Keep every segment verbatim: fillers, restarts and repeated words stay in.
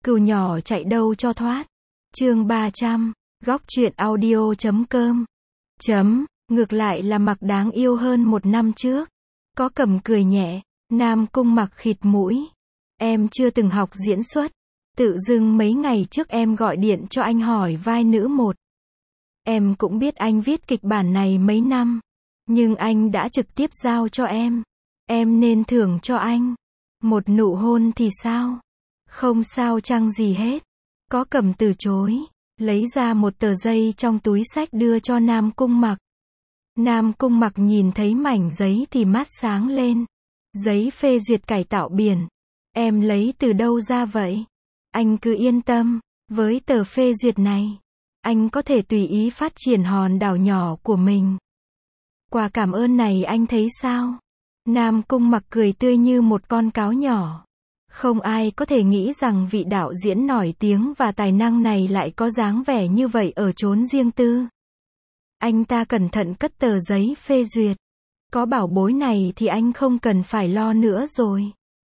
Cừu nhỏ chạy đâu cho thoát. Chương ba trăm, góc truyện audio chấm com. Chấm, ngược lại là Mặc đáng yêu hơn một năm trước. Có Cẩm cười nhẹ, Nam Cung Mặc khịt mũi. Em chưa từng học diễn xuất. Tự dưng mấy ngày trước em gọi điện cho anh hỏi vai nữ một. Em cũng biết anh viết kịch bản này mấy năm. Nhưng anh đã trực tiếp giao cho em. Em nên thưởng cho anh một nụ hôn thì sao? Không sao chăng gì hết. Có Cẩm từ chối, lấy ra một tờ giấy trong túi xách đưa cho Nam Cung Mặc. Nam Cung Mặc nhìn thấy mảnh giấy thì mắt sáng lên. Giấy phê duyệt cải tạo biển. Em lấy từ đâu ra vậy? Anh cứ yên tâm, với tờ phê duyệt này, anh có thể tùy ý phát triển hòn đảo nhỏ của mình. Quà cảm ơn này anh thấy sao? Nam Cung Mặc cười tươi như một con cáo nhỏ. Không ai có thể nghĩ rằng vị đạo diễn nổi tiếng và tài năng này lại có dáng vẻ như vậy ở chốn riêng tư. Anh ta cẩn thận cất tờ giấy phê duyệt. Có bảo bối này thì anh không cần phải lo nữa rồi.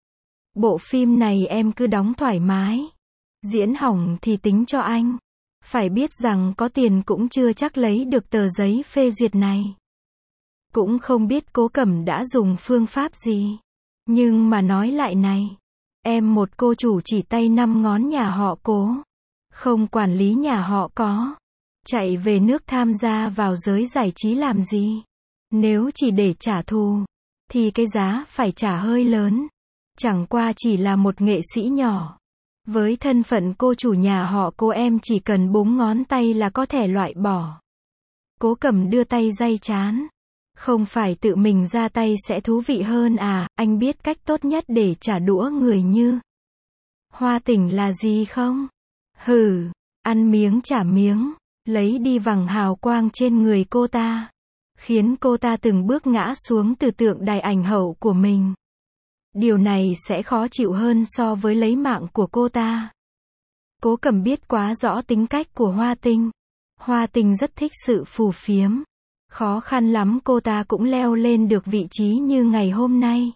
Bộ phim này em cứ đóng thoải mái. Diễn hỏng thì tính cho anh. Phải biết rằng có tiền cũng chưa chắc lấy được tờ giấy phê duyệt này. Cũng không biết Cố Cẩm đã dùng phương pháp gì. Nhưng mà nói lại này. Em một cô chủ chỉ tay năm ngón nhà họ Cố. Không quản lý nhà họ có. Chạy về nước tham gia vào giới giải trí làm gì? Nếu chỉ để trả thù, thì cái giá phải trả hơi lớn. Chẳng qua chỉ là một nghệ sĩ nhỏ. Với thân phận cô chủ nhà họ Cố em chỉ cần búng ngón tay là có thể loại bỏ. Cố Cẩm đưa tay day chán. Không phải tự mình ra tay sẽ thú vị hơn à, anh biết cách tốt nhất để trả đũa người như Hoa Tỉnh là gì không? Hừ, ăn miếng trả miếng, lấy đi vầng hào quang trên người cô ta. Khiến cô ta từng bước ngã xuống từ tượng đài ảnh hậu của mình. Điều này sẽ khó chịu hơn so với lấy mạng của cô ta. Cố Cẩm biết quá rõ tính cách của Hoa Tinh. Hoa Tinh rất thích sự phù phiếm. Khó khăn lắm cô ta cũng leo lên được vị trí như ngày hôm nay.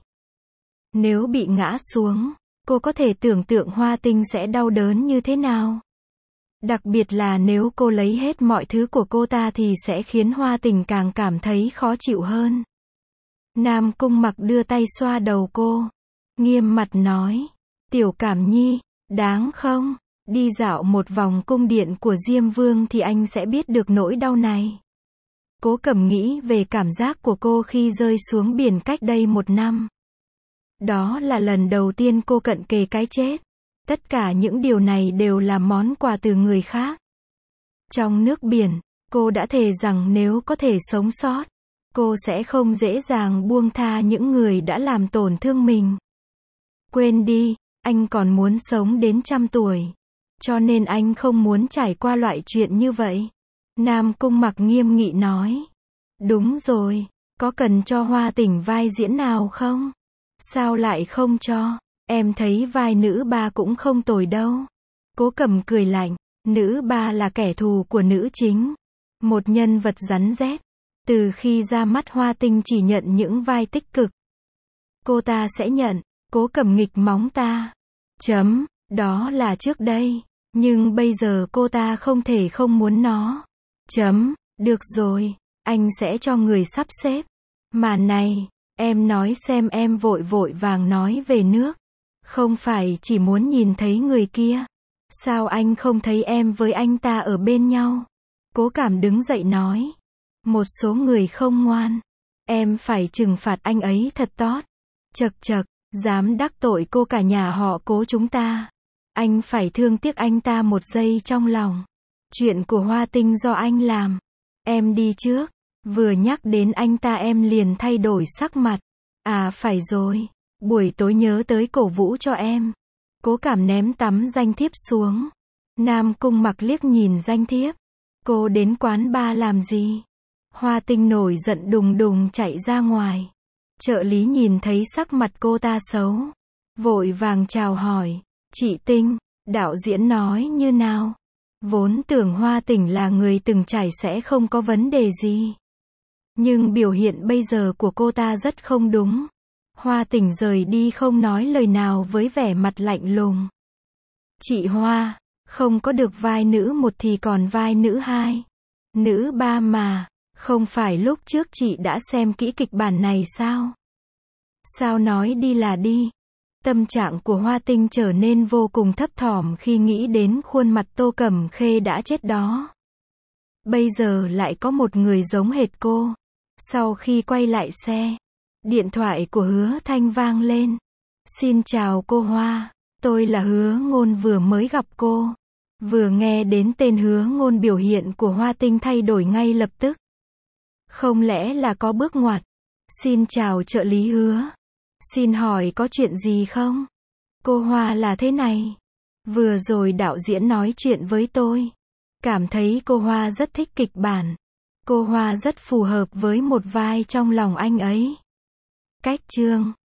Nếu bị ngã xuống, cô có thể tưởng tượng Hoa Tinh sẽ đau đớn như thế nào. Đặc biệt là nếu cô lấy hết mọi thứ của cô ta thì sẽ khiến Hoa Tình càng cảm thấy khó chịu hơn. Nam Cung Mặc đưa tay xoa đầu cô. Nghiêm mặt nói. Tiểu Cảm Nhi, đáng không? Đi dạo một vòng cung điện của Diêm Vương thì anh sẽ biết được nỗi đau này. Cố Cẩm nghĩ về cảm giác của cô khi rơi xuống biển cách đây một năm. Đó là lần đầu tiên cô cận kề cái chết. Tất cả những điều này đều là món quà từ người khác. Trong nước biển, cô đã thề rằng nếu có thể sống sót, cô sẽ không dễ dàng buông tha những người đã làm tổn thương mình. Quên đi, anh còn muốn sống đến trăm tuổi. Cho nên anh không muốn trải qua loại chuyện như vậy. Nam Cung Mặc nghiêm nghị nói. Đúng rồi, có cần cho Hoa Tỉnh vai diễn nào không? Sao lại không cho? Em thấy vai nữ ba cũng không tồi đâu. Cố Cẩm cười lạnh. Nữ ba là kẻ thù của nữ chính. Một nhân vật rắn rết. Từ khi ra mắt Hoa Tinh chỉ nhận những vai tích cực. Cô ta sẽ nhận. Cố Cẩm nghịch móng ta. Chấm, đó là trước đây. Nhưng bây giờ cô ta không thể không muốn nó. Chấm, được rồi, anh sẽ cho người sắp xếp. Mà này, em nói xem em vội vội vàng nói về nước. Không phải chỉ muốn nhìn thấy người kia. Sao anh không thấy em với anh ta ở bên nhau? Cố Cảm đứng dậy nói. Một số người không ngoan. Em phải trừng phạt anh ấy thật tốt. Chật chật, dám đắc tội cô cả nhà họ Cố chúng ta. Anh phải thương tiếc anh ta một giây trong lòng. Chuyện của Hoa Tinh do anh làm. Em đi trước. Vừa nhắc đến anh ta em liền thay đổi sắc mặt. À phải rồi. Buổi tối nhớ tới cổ vũ cho em. Cố Cảm ném tấm danh thiếp xuống. Nam Cung Mặc liếc nhìn danh thiếp. Cô đến quán bar làm gì? Hoa Tinh nổi giận đùng đùng chạy ra ngoài. Trợ lý nhìn thấy sắc mặt cô ta xấu. Vội vàng chào hỏi. Chị Tinh, đạo diễn nói như nào? Vốn tưởng Hoa Tỉnh là người từng trải sẽ không có vấn đề gì. Nhưng biểu hiện bây giờ của cô ta rất không đúng. Hoa Tỉnh rời đi không nói lời nào với vẻ mặt lạnh lùng. Chị Hoa, không có được vai nữ một thì còn vai nữ hai, nữ ba mà, không phải lúc trước chị đã xem kỹ kịch bản này sao? Sao nói đi là đi? Tâm trạng của Hoa Tinh trở nên vô cùng thấp thỏm khi nghĩ đến khuôn mặt Tô Cẩm Khê đã chết đó. Bây giờ lại có một người giống hệt cô. Sau khi quay lại xe, điện thoại của Hứa Thanh vang lên. Xin chào cô Hoa, tôi là Hứa Ngôn, vừa mới gặp cô. Vừa nghe đến tên Hứa Ngôn, biểu hiện của Hoa Tinh thay đổi ngay lập tức. Không lẽ là có bước ngoặt? Xin chào trợ lý Hứa. Xin hỏi có chuyện gì không? Cô Hoa là thế này. Vừa rồi đạo diễn nói chuyện với tôi. Cảm thấy cô Hoa rất thích kịch bản. Cô Hoa rất phù hợp với một vai trong lòng anh ấy. Cách chương